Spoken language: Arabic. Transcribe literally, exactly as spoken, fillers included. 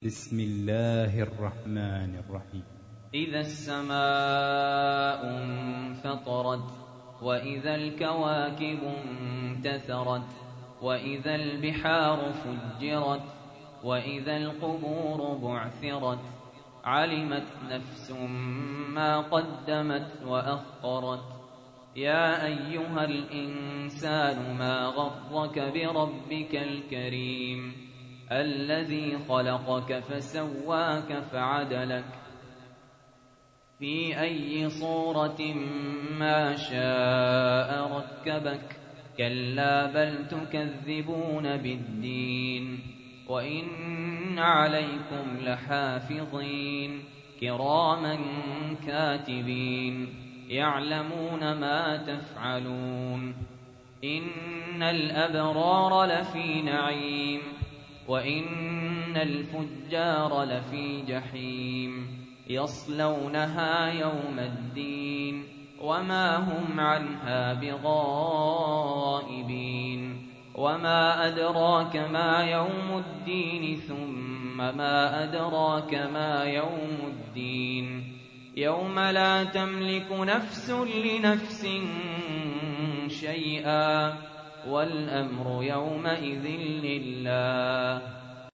بسم الله الرحمن الرحيم. إذا السماء انفطرت، وإذا الكواكب انتثرت، وإذا البحار فجرت، وإذا القبور بعثرت، علمت نفس ما قدمت وأخرت. يا أيها الإنسان ما غرك بربك الكريم الذي خلقك فسواك فعدلك في أي صورة ما شاء ركبك. كلا بل تكذبون بالدين، وإن عليكم لحافظين كراما كاتبين يعلمون ما تفعلون. إن الأبرار لفي نعيم، وإن الفجار لفي جحيم يصلونها يوم الدين وما هم عنها بغائبين. وما أدراك ما يوم الدين ثم ما أدراك ما يوم الدين يوم لا تملك نفس لنفس شيئا والأمر يومئذ لله.